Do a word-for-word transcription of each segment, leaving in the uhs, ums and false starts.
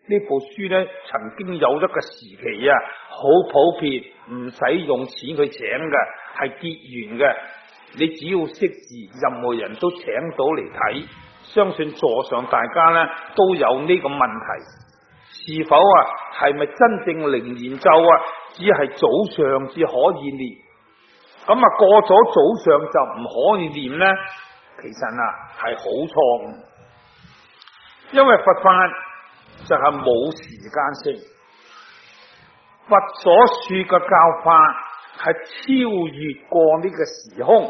呢部書呢，曾經有一個時期啊，好普遍，唔使用錢去請嘅，係結緣嘅。你只要識字，任何人都請到嚟睇。相信座上大家呢都有呢個問題，是否啊係咪真正靈言咒啊？只係早上至可以念，咁啊過咗早上就唔可以念呢？其實啊係好錯誤，因為佛法就係冇時間性，佛所說嘅教法係超越過呢個時空。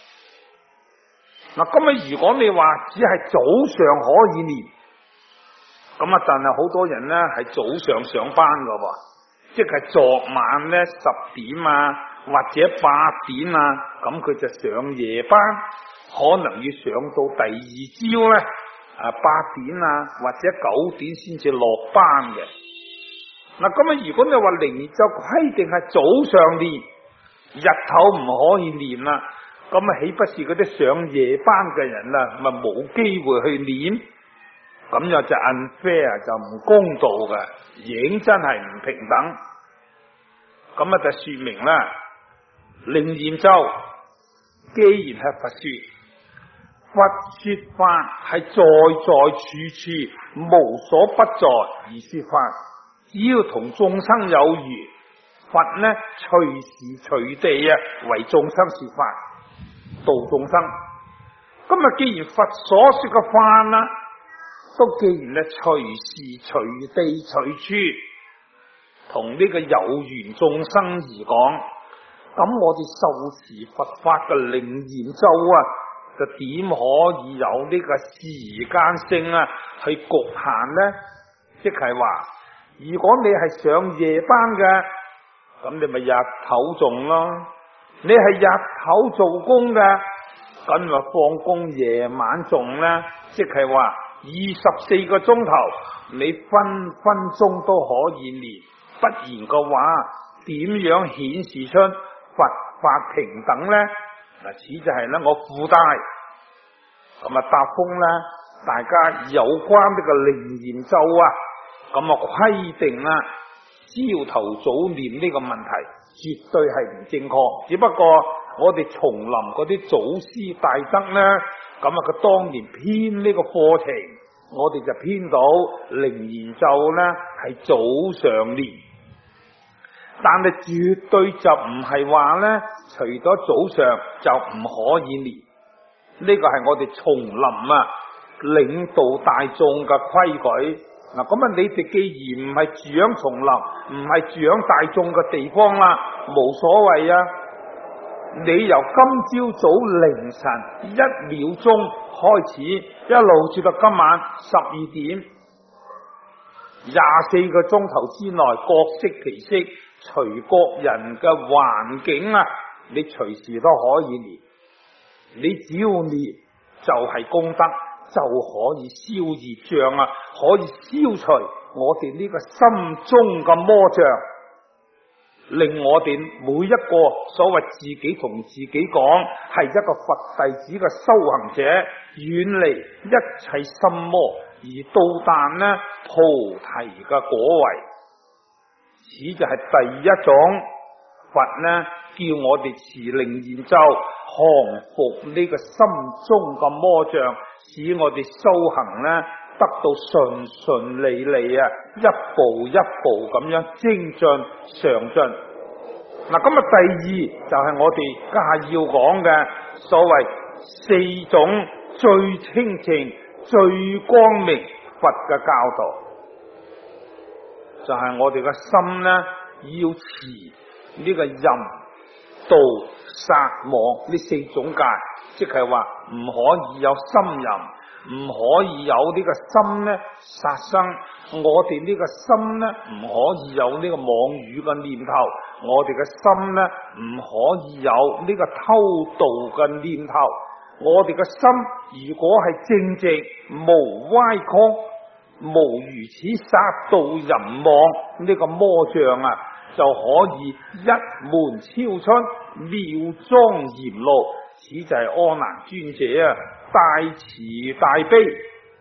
嗱，咁啊，如果你話只係早上可以念，咁啊，但係好多人呢係早上上班噶喎，即係昨晚呢十點啊或者八點啊，咁佢就上夜班，可能要上到第二朝呢啊八點啊或者九點先至落班嘅。嗱，咁啊，如果你話靈言咒規定係早上念，日頭唔可以念啦。咁啊，豈不是嗰啲上夜班嘅人啊，咪冇機會去念？咁又就 unfair， 就唔公道嘅，認真係唔平等。咁啊，就說明啦，靈言咒既然係佛說，佛說法係在在處處無所不在而說法，只要同眾生有緣，佛呢隨時隨地啊為眾生說法。度眾生，咁啊，既然佛所說嘅法啦，都既然咧隨時隨地隨處同呢個有緣眾生而講，咁我哋受持佛法嘅靈言咒啊，就點可以有呢個時間性啊去局限呢？即係話，如果你係上夜班嘅，咁你咪日頭誦咯。你係日頭做工嘅，咁咪放工夜晚誦啦。即係話二十四個鐘頭，你分分鐘都可以念。不然嘅話，點樣顯示出佛法平等呢？嗱，此就係咧我附帶咁啊答覆咧，大家有關呢個靈言咒啊，咁啊規定啦，朝頭早念呢個問題。絕對係唔正確，只不過我哋叢林嗰啲祖師大德呢，咁啊佢當年編呢個課程，我哋就編到靈言咒呢係早上念，但係絕對就唔係話呢，除咗早上就唔可以念，呢個係我哋叢林啊領導大眾嘅規矩。嗱，咁啊，你哋既然唔係住響叢林，唔係住響大眾嘅地方啦，冇所謂啊！你由今朝早凌晨一秒鐘開始，一路至到今晚十二點，廿四個鐘頭之內，各適其適，隨各人嘅環境啊，你隨時都可以念。你只要念就係功德。就可以消業障啊，可以消除我哋呢個心中嘅魔障，令我哋每一個所謂自己同自己講係一個佛弟子嘅修行者，遠離一切心魔，而到達呢菩提嘅果位。此就係第一種佛呢叫我哋持靈言咒，降服呢個心中嘅魔障，使我哋修行呢得到順順利利啊，一步一步咁樣精進上進。嗱，咁啊第二就係、是、我哋家下要講嘅所謂四種最清淨、最光明佛嘅教導，就係、是、我哋嘅心呢要持呢個淫、盜、殺、妄呢四種戒，即係話唔可以有心淫，唔可以有呢個心呢殺生，我哋呢個心呢唔可以有呢個妄語嘅念頭，我哋嘅心呢唔可以有呢個偷盜嘅念頭，我哋嘅心如果係正直無歪曲，無如此殺盜淫妄呢個魔障啊，就可以一門超出，妙莊嚴路。此就係阿難尊者啊大慈大悲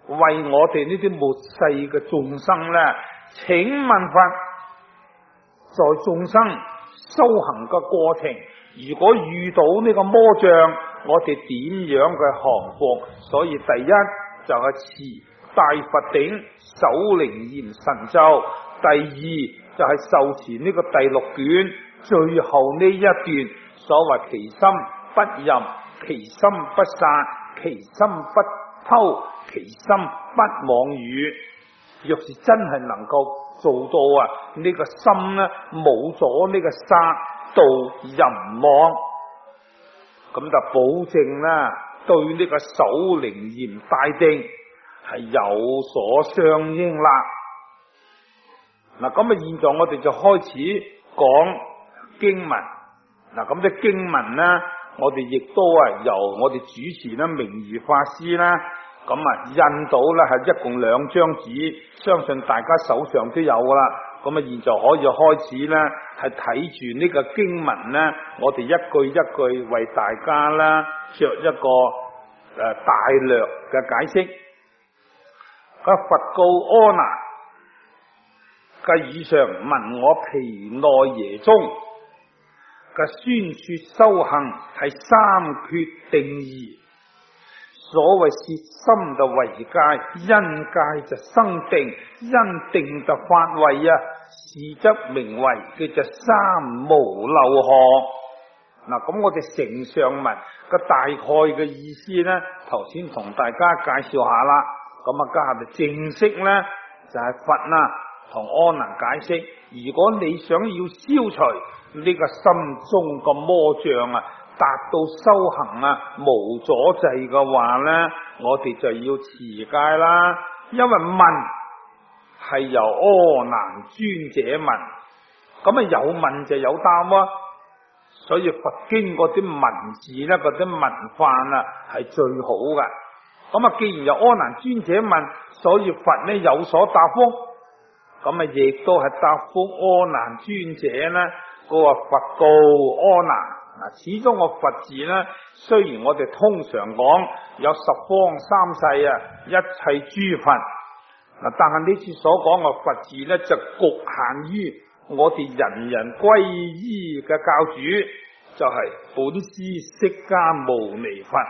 為我哋呢啲末世嘅眾生呢，請問佛，在眾生修行嘅過程，如果遇到呢個魔障，我哋點樣嘅降服？所以第一就係持大佛頂，守靈嚴神咒；第二就係受持呢個第六卷最後呢一段，所謂其心不淫，其心不殺，其心不偷，其心不妄語。若是真係能夠做到啊，呢、這個心呢冇咗呢個殺盜淫妄，咁就保證啦，對呢個守靈嚴大定係有所相應啦。嗱，咁啊，現在我哋就開始講經文。嗱，咁啲經文呢，我哋亦都係由我哋主持啦，明如法師啦，咁啊印到啦，係一共兩張紙，相信大家手上都有噶啦。咁啊，現在可以開始咧，係睇住呢個經文咧，我哋一句一句為大家啦作一個誒、呃、大略嘅解釋。個佛告阿難：嘅以上聞我毗奈耶中嘅宣說修行係三決定義。所謂攝心就為戒，因戒就生定，因定就發慧啊，是則名為叫做三無漏學。嗱，咁我哋承上文個大概嘅意思咧，頭先同大家介紹下啦。咁啊，家下就正式咧就係、是、佛啦同阿難解釋，如果你想要消除呢個心中個魔障啊，達到修行啊無阻滯嘅話呢，我哋就要持戒啦。因為問係由阿難尊者問，咁啊有問就有答啊。所以佛經嗰啲文字呢，嗰啲文範啊係最好嘅。咁啊，既然由阿難尊者問，所以佛呢有所答覆，咁啊亦都係答覆阿難尊者呢。嗰個佛告阿難。嗱，始終個佛字咧，雖然我哋通常講有十方三世啊，一切諸佛，嗱，但係呢次所講嘅佛字咧，就局限於我哋人人歸依嘅教主，就係、是、本師釋迦牟尼佛。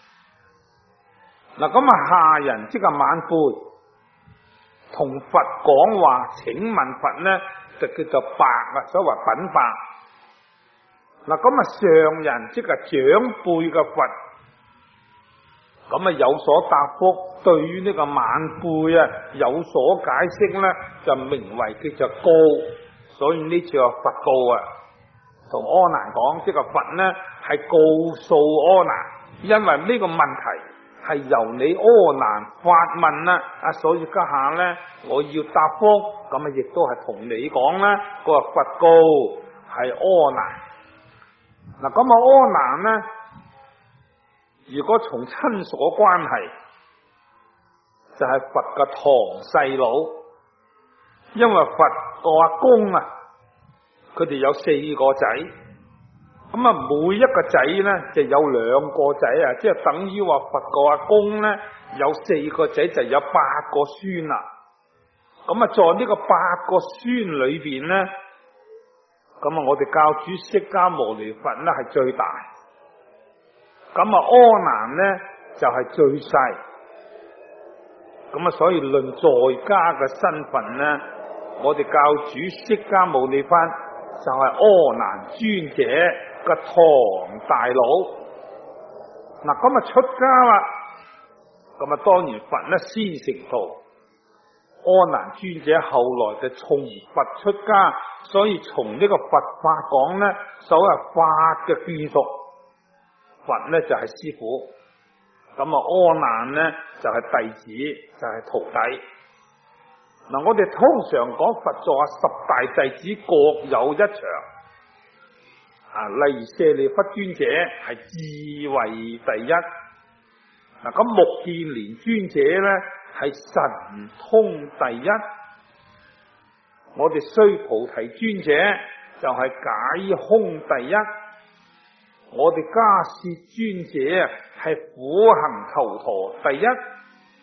嗱，咁啊，下人即係晚輩同佛講話，請問佛咧，就叫做白啊，所謂稟白。嗱，咁啊，上人即係長輩嘅佛，咁啊有所答覆，對於呢個晚輩啊有所解釋咧，就名為叫做告。所以呢次話佛告啊，同阿難講，即係佛咧係告訴阿難，因為呢個問題係由你阿難發問啦，啊，所以家下咧我要答覆，咁啊亦都係同你講啦，個佛告係阿難。嗱，咁啊，阿難呢，如果從親屬關係，就係、是、佛嘅堂細佬，因為佛個阿公啊，佢哋有四個仔，咁啊，每一個仔呢就有兩個仔啊，即係等於話佛個阿公呢有四個仔就有八個孫啦。咁啊，在呢個八個孫裏邊呢。咁啊，我哋教主釋迦牟尼佛咧係最大，咁啊阿難咧就係、是、最細，咁啊所以論在家嘅身份咧，我哋教主釋迦牟尼佛就係阿難尊者嘅堂大佬。嗱，咁啊出家啦，咁啊當然佛咧先成道。阿難尊者後來就從佛出家，所以從呢個佛法講呢，所謂法嘅眷屬，佛呢就係師父，咁啊阿難呢就係弟子，就係徒弟。嗱，我哋通常講佛座十大弟子各有一場，啊，例如舍利弗尊者係智慧第一，嗱，咁目犍連尊者呢係神通第一，我哋須菩提尊者就係解空第一，我哋迦葉尊者係苦行頭陀第一，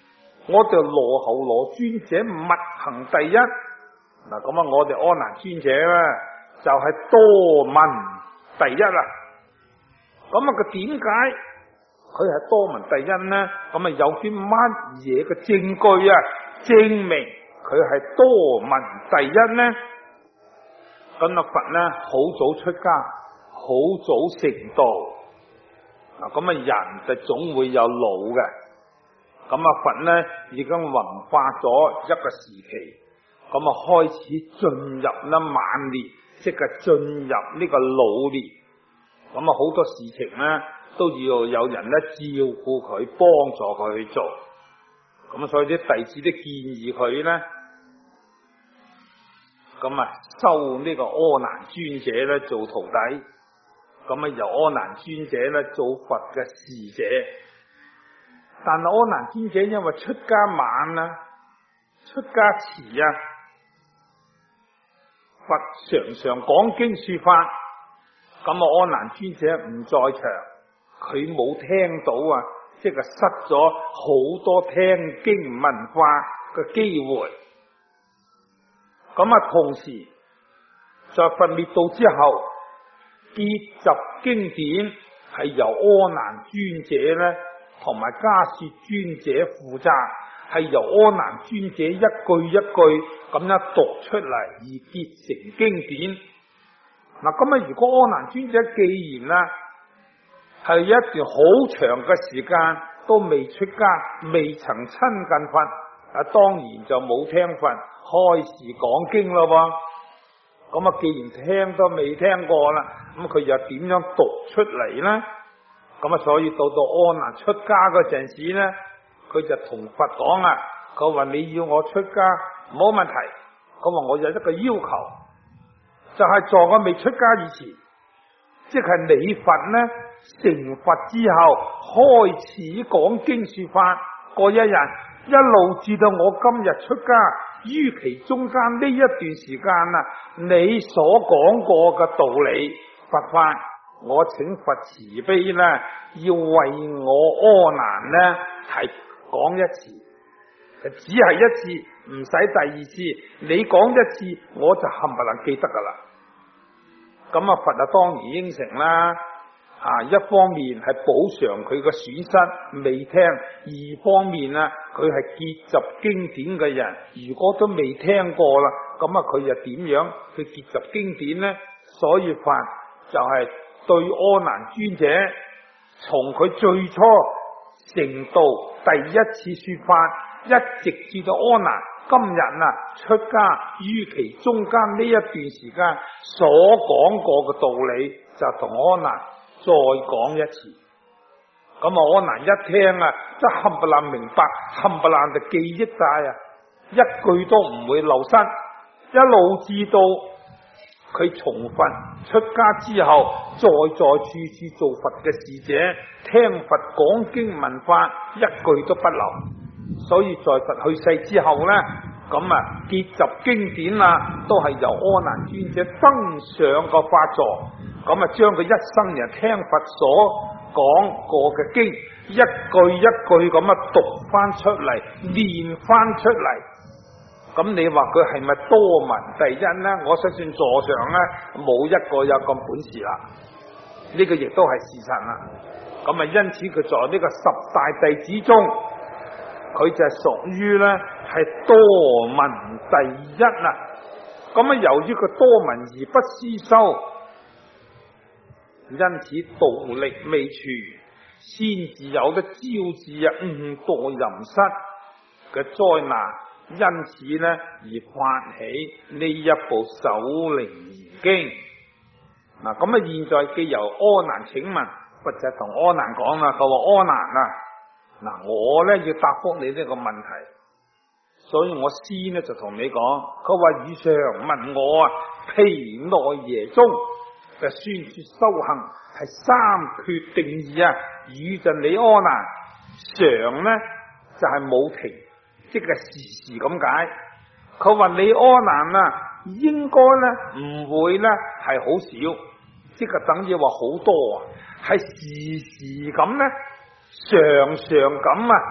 我哋羅睺羅尊者密行第一。嗱，咁啊，我哋阿難尊者咧就係、是、多聞第一啦。咁啊，佢點解佢係多聞第一呢？咁啊，有啲乜嘢嘅證據啊，證明佢係多聞第一呢？咁啊，佛呢好早出家，好早成道。嗱，咁啊，人就總會有老嘅。咁啊，佛呢已經弘化咗一個時期，咁啊開始進入呢晚年，即係進入呢個老年。咁啊，好多事情呢都要有人咧照顧佢，幫助佢去做。咁所以啲弟子都建議佢呢，咁啊收呢個阿難尊者咧做徒弟。咁啊由阿難尊者咧做佛嘅侍者。但係阿難尊者因為出家晚啊，出家遲啊，佛常常講經說法，咁啊阿難尊者唔在場，佢冇聽到啊，即係失咗好多聽經聞法嘅機會。咁啊同時在佛滅度之後，結集經典係由阿難尊者咧同埋迦葉尊者負責，係由阿難尊者一句一句咁樣讀出嚟而結成經典。嗱，咁啊，如果阿難尊者既然啦係一段好長嘅時間都未出家，未曾親近佛，啊，當然就冇聽佛開示講經咯噃。咁啊，既然聽都未聽過啦，咁佢又點樣讀出嚟呢？咁啊，所以到到阿難出家嗰陣時咧，佢就同佛講啊，佢話你要我出家冇問題，佢話我有一個要求，就係、是、在我未出家以前，即係你佛呢成佛之後開始講經說法嗰一日，一路至到我今日出家，於其中間呢一段時間啊，你所講過嘅道理佛法，我請佛慈悲呢，要為我阿難呢係講一次，只係一次，唔使第二次。你講一次，我就冚唪唥記得噶啦。咁啊，佛啊當然應承啦。啊，一方面係補償佢嘅損失未聽，二方面啊，佢係結集經典嘅人，如果都未聽過啦，咁啊佢又點樣去結集經典呢？所以佛就係對阿難尊者，從佢最初成道第一次說法，一直至到阿難今日啊出家，於其中間呢一段時間所講過嘅道理，就同阿難再講一次。咁啊阿難一聽啊，即係冚唪唥明白，冚唪唥就記憶晒啊，一句都唔會流失，一路至到佢從佛出家之後，再再處處做佛嘅侍者，聽佛講經聞法，一句都不留。所以在佛去世之後呢，咁啊結集經典啊，都係由阿難尊者登上個法座，咁啊將佢一生人聽佛所講過嘅經，一句一句咁啊讀翻出嚟，念翻出嚟。咁你話佢係咪多聞第一呢？我相信座上呢冇一個有咁本事啦，呢、這個亦都係事實啦。咁啊，因此佢在呢個十大弟子中，佢就係屬於呢係多聞第一啦。咁啊，由於佢多聞而不思修，因此道力未除，先至有得招致啊誤墮淫室嘅災難。因此呢而發起呢一部《首楞嚴經》。嗱，咁啊，現在既由阿難請問，佛就同阿難講啦，佢話阿難啊，嗱，我呢要答覆你呢個問題，所以我先呢就同你講，佢話以上問我啊，毗奈耶中嘅宣說修行係三決定義啊，與就你阿難常呢就係、是、冇停。即係時時咁解，佢話你阿難啊，應該咧唔會咧係好少，即係等於話好多啊，係時時咁咧，常常咁啊，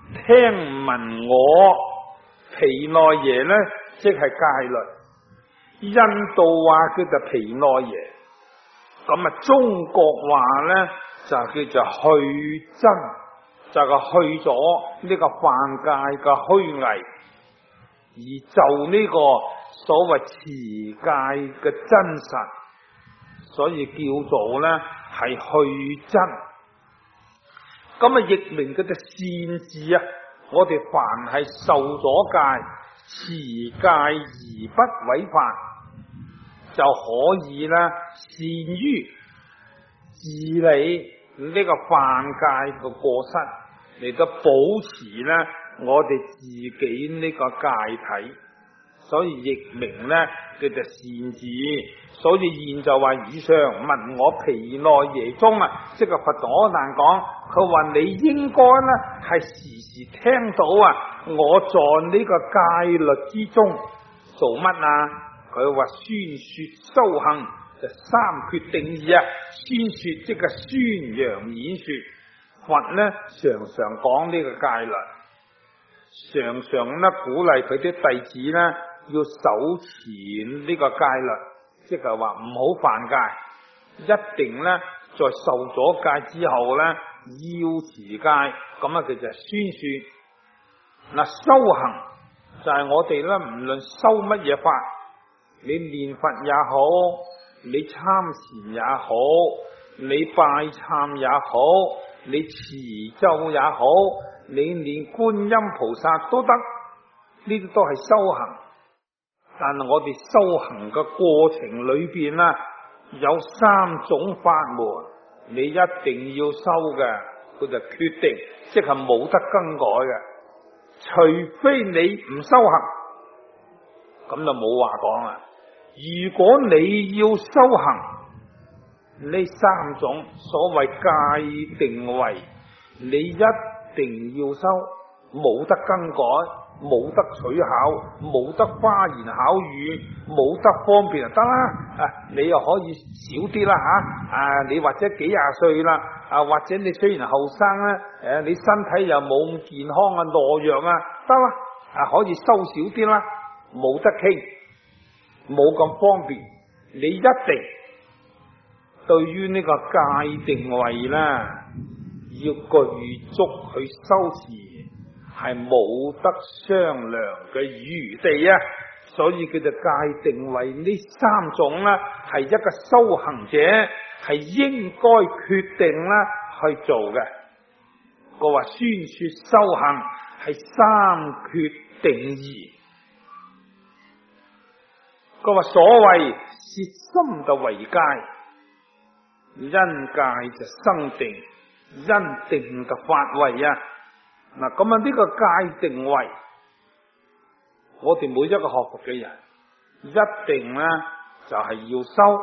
聽聞我毗奈耶呢，即係戒律。印度話叫做毗奈耶，咁啊中國話呢就叫做去真，就係去咗呢個犯戒嘅虛偽，而就呢個所謂持戒嘅真實，所以叫做呢係去真。咁啊，譯名嗰隻善字啊，我哋凡係受咗戒、持戒而不違犯，就可以咧善於治理呢個犯戒嘅過失，嚟到保持咧我哋自己呢個戒體，所以譯名咧叫做善字。所以現就話以上聞我毗奈耶中啊，即係佛陀可能講，佢話你應該咧係時時聽到啊，我在呢個戒律之中做乜啊？佢話宣說修行就三決定義啊，宣說即係宣揚演說。佛呢常常講呢個戒律，常常咧鼓勵佢啲弟子呢要守持呢個戒律。即係話唔好犯戒，一定咧在受咗戒之後咧要持戒，咁啊佢就宣說。嗱，修行就係我哋咧唔論修乜嘢法，你念佛也好，你參禪也好，你拜懺也好，你持咒也好，你念觀音菩薩都得，呢啲都係修行。但係我哋修行嘅過程裏邊啦，有三種法門，你一定要修嘅，佢就決定，即係冇得更改嘅。除非你唔修行，咁就冇話講啦。如果你要修行，呢三種所謂戒定慧，你一定要修，冇得更改。冇得取巧，冇得花言巧語，冇得方便就得啦。啊，你又可以少啲啦吓。啊，你或者幾廿歲啦，啊或者你雖然後生咧，誒你身體又冇咁健康啊，懦弱啊，得啦。啊，可以收少啲啦，冇得傾，冇咁方便。你一定對於呢個戒定慧啦，要具足去修持。係冇得商量嘅餘地啊，所以叫做戒定慧呢三種啦，係一個修行者係應該決定啦去做嘅。我話宣說修行係三決定義。佢話所謂攝心就為戒，因戒就生定，因定就發慧啊。嗱，咁啊呢個戒定慧，我哋每一個學佛嘅人一定咧就係要修。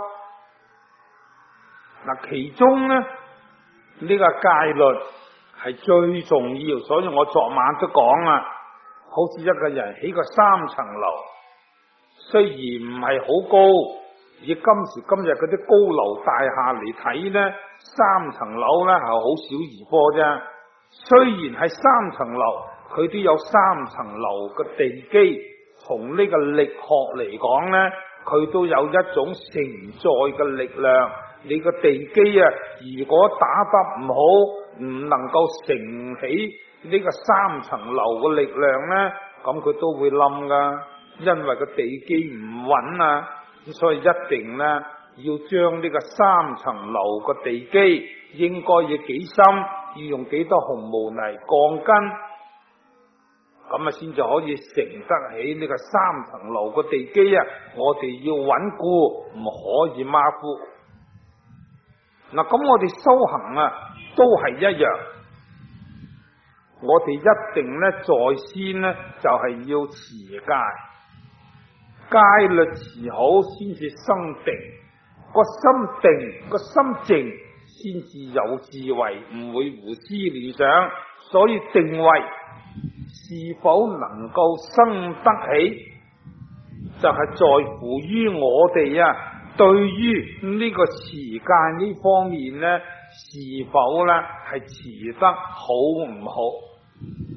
嗱，其中咧呢個戒律係最重要，所以我昨晚都講啦，好似一個人起個三層樓，雖然唔係好高，以今時今日嗰啲高樓大廈嚟睇咧，三層樓咧係好小兒科啫。雖然係三層樓，佢都有三層樓嘅地基，從呢個力學嚟講呢，佢都有一種承載嘅力量。你個地基啊，如果打得唔好，唔能夠承起呢個三層樓嘅力量呢，咁佢都會冧噶，因為個地基唔穩啊。咁所以一定呢，要將呢個三層樓嘅地基應該要幾深，要用幾多紅毛泥鋼筋，咁啊先至可以承得起呢個三層樓個地基啊！我哋要穩固，唔可以馬虎。嗱，咁我哋修行啊，都係一樣。我哋一定咧，在先咧就係要持戒，戒律持好先至生定，個心定，個心靜。先至有智慧，唔會胡思亂想。所以定慧是否能夠生得起，就係、是、在乎於我哋啊，對於呢個持戒呢方面呢，是否呢係持得好唔好？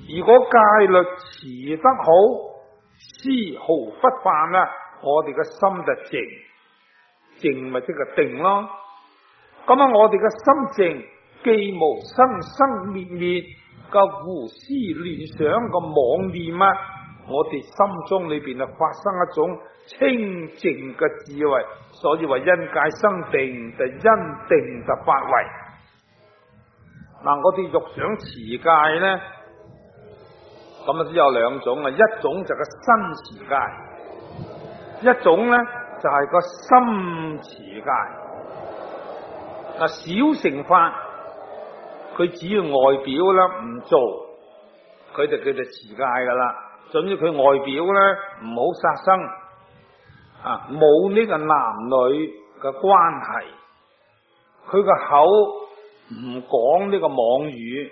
如果戒律持得好，絲毫不犯啊，我哋嘅心就靜，靜咪即係定咯。咁啊，我哋嘅心靜，既無生生滅滅嘅胡思亂想嘅妄念啊，我哋心中裏邊啊發生一種清淨嘅智慧，所以話因戒生定，就因定就發慧。嗱，我哋欲想持戒咧，咁啊只有兩種啊，一種就係個身持戒，一種咧就係個心持戒。嗱，小乘法佢只要外表咧唔做，佢就叫做持戒噶啦。總之佢外表咧唔好殺生啊，冇呢個男女嘅關係，佢個口唔講呢個妄語，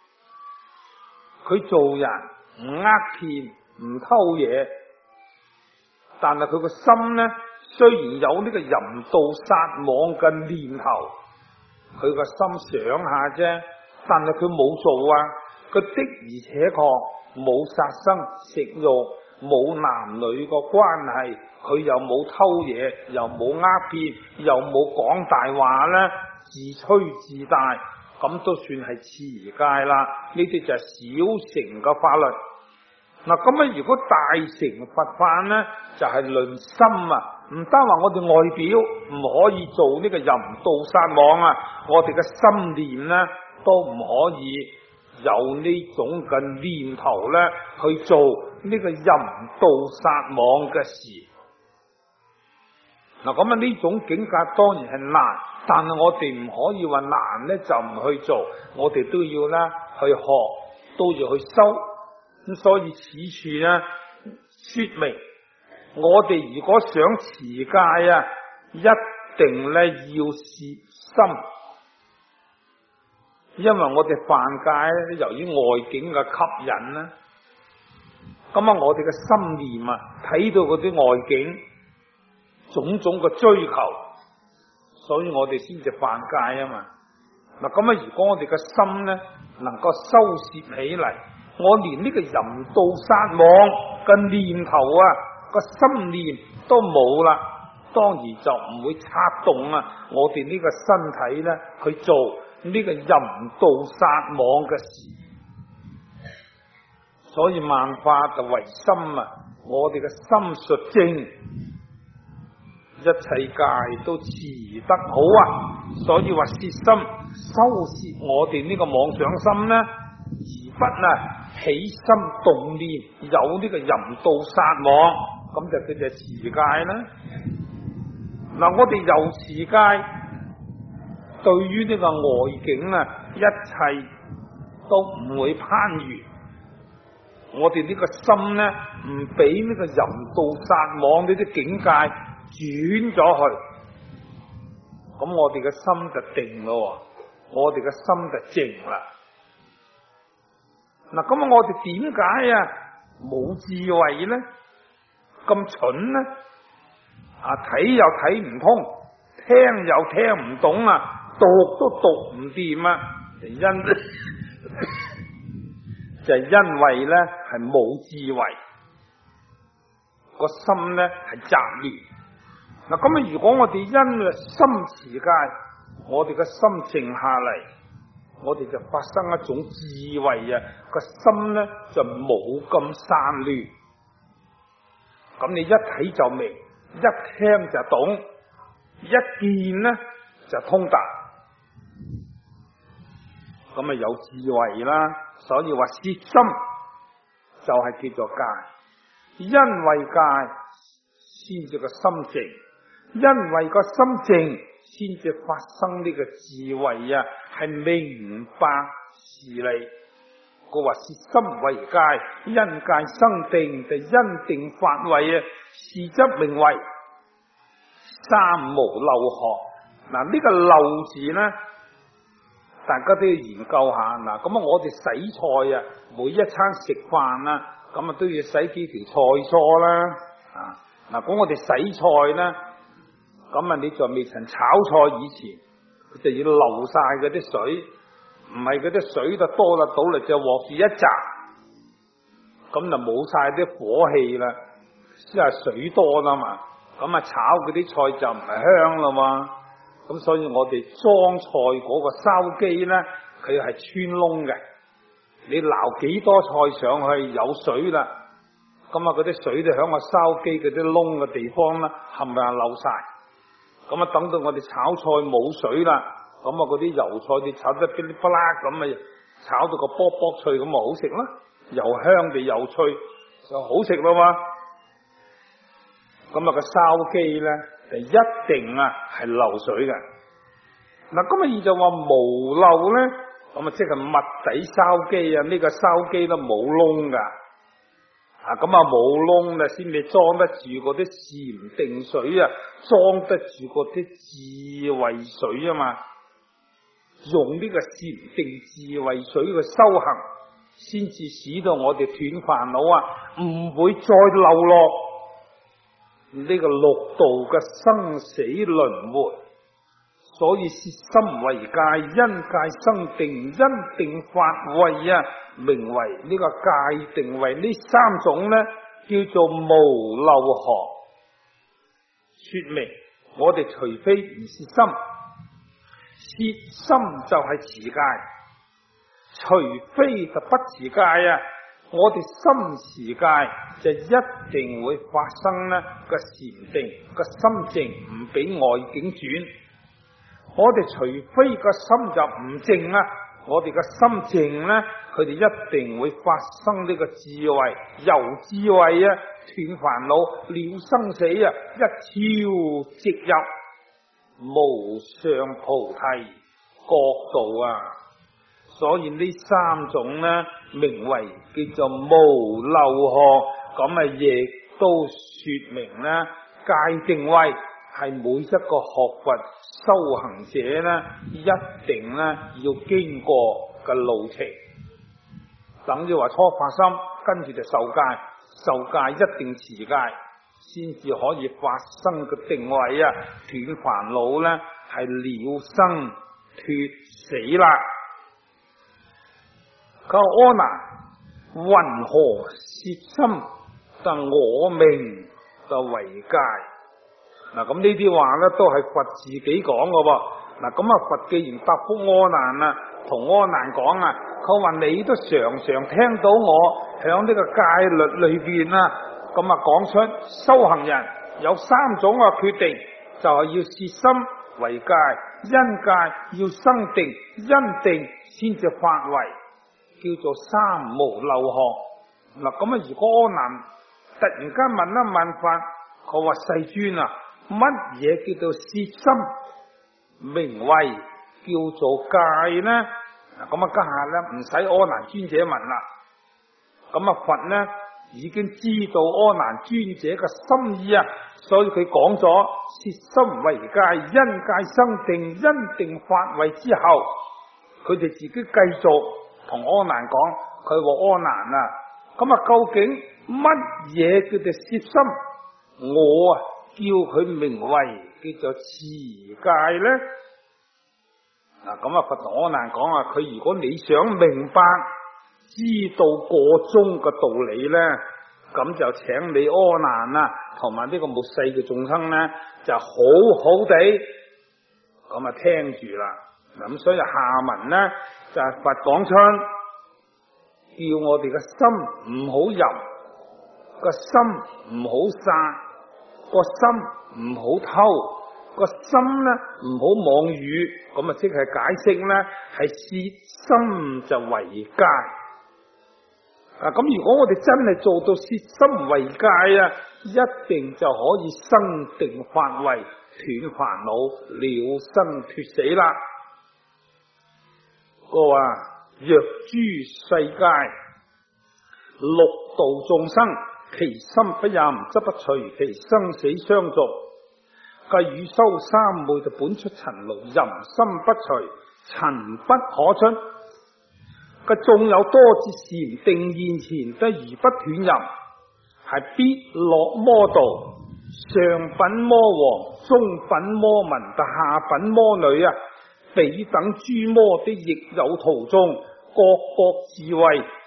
佢做人唔呃騙唔偷嘢，但係佢個心咧雖然有呢個淫盜殺妄嘅念頭，佢個心想下啫，但係佢冇做啊，佢的而且確冇殺生食肉，冇男女個關係，佢又冇偷嘢，又冇呃騙，又冇講大話咧，自吹自大，咁都算係持戒啦。呢啲就係小乘嘅法律。嗱，咁啊，如果大乘佛法咧，就係、是、論心啊，唔單話我哋外表唔可以做呢個淫盜殺妄啊，我哋嘅心念咧都唔可以有呢種嘅念頭咧去做呢個淫盜殺妄嘅事。嗱，咁啊呢種境界當然係難，但係我哋唔可以話難咧就唔去做，我哋都要咧去學，都要去修。咁所以此處咧說明，我哋如果想持戒啊，一定咧要攝心。因為我哋犯戒咧，由於外境嘅吸引啦，咁啊，我哋嘅心念啊，睇到嗰啲外境種種嘅追求，所以我哋先至犯戒啊嘛。嗱，咁啊，如果我哋嘅心咧能夠收攝起嚟，我連呢個淫盜殺妄嘅念頭啊，個心念都冇啦，當然就唔會策動啊我哋呢個身體咧去做呢個淫盜殺妄嘅事。所以萬法就為心啊，我哋嘅心術正，一切戒都持得好啊。所以話攝心收攝我哋呢個妄想心呢，而不啊起心動念有呢個淫盜殺妄，咁就叫做持戒啦。嗱，我哋有持戒，對於呢個外境啊，一切都唔會攀緣。我哋呢個心呢，唔俾呢個淫盜殺妄呢啲境界轉咗去，咁我哋嘅心就定咯，我哋嘅心就靜啦。嗱，咁啊，我哋點解啊冇智慧呢？咁蠢呢？啊，睇又睇唔通，聽又聽唔懂啊，讀都讀唔掂啊，就因就係因為咧係冇智慧，個心咧係雜亂。嗱，咁啊，如果我哋因心持戒，我哋嘅心靜下嚟，我哋就發生一種智慧啊，個心咧就冇咁散亂。咁你一睇就明，一聽就懂，一見咧就通達，咁啊有智慧啦。所以話攝心就係叫做戒，因為戒先至個心靜，因為個心靜先至發生呢個智慧啊，係明白事理。佢話攝心為戒，因戒生定，就因定發慧啊，是則名為三無漏學。嗱，呢個漏字呢，大家都要研究下。嗱，咁啊，我哋洗菜啊，每一餐食飯啊，咁啊都要洗幾條菜蔬啦。啊，嗱，咁我哋洗菜呢，咁啊你在未曾炒菜以前，就要漏晒嗰啲水，唔係嗰啲水就多啦，倒嚟就鑊住一紮， 咁就冇晒啲火氣啦，即係水多啦嘛，咁啊炒嗰啲菜就唔係香啦嘛。咁所以我哋裝菜嗰個筲箕咧，佢係穿窿嘅，你撈幾多菜上去有水啦，咁啊嗰啲水就響個筲箕嗰啲窿嘅地方啦，冚唪唥漏晒。咁啊等到我哋炒菜冇水啦，咁啊嗰啲油菜你炒得噼里啪啦咁啊，炒到個卜卜脆咁啊好食啦，又香地又脆就好食啦嘛。咁啊個筲箕咧就一定啊係漏水嘅。嗱咁啊而就話無漏咧，咁啊即係密底筲箕啊，呢個筲箕都冇窿噶。啊咁啊冇窿咧先至裝得住嗰啲禪定水啊，裝得住嗰啲智慧水啊嘛。用呢個禪定智慧水嘅修行，先至使到我哋斷煩惱啊，唔會再流落呢個六道嘅生死輪迴。所以攝心為戒，因戒生定，因定發慧啊，名為呢個戒定慧。呢三種呢叫做無漏學，說明我哋除非唔攝心，攝心就係持戒，除非就不持戒啊。我哋心持戒就一定會發生呢個禪定，個心靜唔俾外境轉。我哋除非個心就唔靜啦，我哋個心靜咧，佢哋一定會發生呢個智慧，由智慧啊斷煩惱，了生死啊，一超直入無上菩提國度啊。所以呢三種咧，名為叫做無漏學，咁啊亦都說明咧戒定慧係每一個學佛修行者咧，一定咧要經過嘅路程。等於話初發心，跟住就受戒，受戒一定持戒，先至可以發生嘅定慧啊，斷煩惱咧係了生脫死啦。佢話阿難，云何攝心得我命得為戒？嗱，咁呢啲話咧都係佛自己講嘅噃。嗱，咁啊佛既然答覆阿難啊，同阿難講啊，佢話你都常常聽到我響呢個戒律裏邊啊，咁啊講出修行人有三種嘅決定，就係、是、要攝心為戒，因戒要生定，因定先至發慧，叫做三無漏學。嗱，咁啊如果阿難突然間問一問法，佢話世尊啊，乜嘢叫做攝心，名為叫做戒呢？咁啊家下咧唔使阿難尊者問啦，咁啊佛呢已經知道阿難尊者嘅心意啊，所以佢講咗攝心為戒，因戒生定，因定發慧之後，佢哋自己繼續同阿難講，佢話阿難啊，咁啊究竟乜嘢叫做攝心？我啊叫佢名為叫做持戒咧。嗱，咁啊佛同阿難講啊，佢如果你想明白知道個中嘅道理咧，咁就請你阿難啊同埋呢個末世嘅眾生咧，就好好地咁啊聽住啦。咁所以下文咧就係、是、佛講出，叫我哋嘅心唔好淫，個心唔好殺，個心唔好偷，個心咧唔好妄語，咁啊即係解釋咧係攝心就為戒。啊咁如果我哋真係做到攝心為戒啊，一定就可以生定發慧，斷煩惱，了生脫死啦。個話若諸世界六道眾生，其心不淫，則不隨其生死相續。計汝修三昧就本出塵勞，淫心不除，塵不可出。個縱有多節禪定現前，得而不斷淫，係必落魔道。上品魔王、中品魔民、特下品魔女啊，彼等諸魔的亦有途中，各各智慧，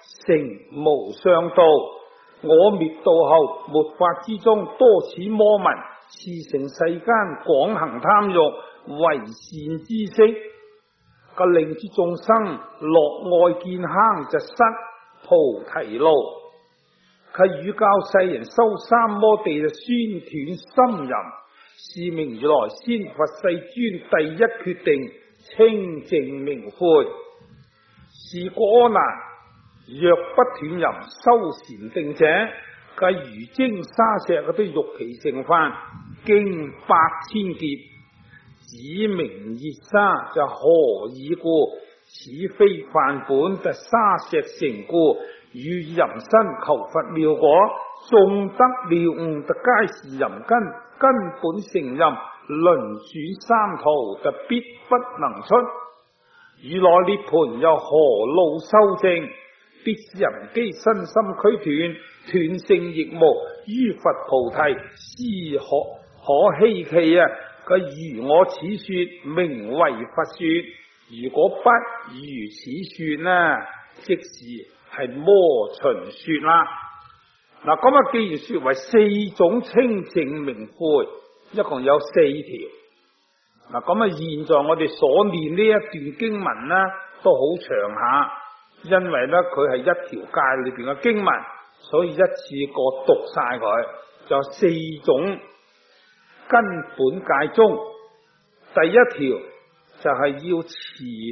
成無上道。我滅度後，末法之中多此魔民，熾盛世間廣行貪欲，為善知識，個令諸眾生樂愛見坑，就失菩提路。佢語教世人修三摩地，就宣斷心淫。是名如來先佛世尊第一決定，清淨明悔。是果難，若不斷淫修禪定者，計如精沙石嗰啲玉皮成飯，經百千劫，指明熱沙，就何以故？此非飯本，就沙石成故。與淫身求佛妙果，縱得了悟，就皆是淫根，根本成淫，輪轉三途，就必不能出。如來涅槃又何路修正？必是人機身心俱斷，斷性亦無，於佛菩提，是可可希奇啊！佢如我此說，名為佛說；如果不如此說呢，即是係魔循說啦。嗱，咁啊，既然說為四種清淨明悔，一共有四條。嗱，咁啊，現在我哋所念呢一段經文呢，都好長下，因為呢，佢係一條戒裏邊嘅經文，所以一次過讀晒佢，就有四種根本戒中。第一條就係要持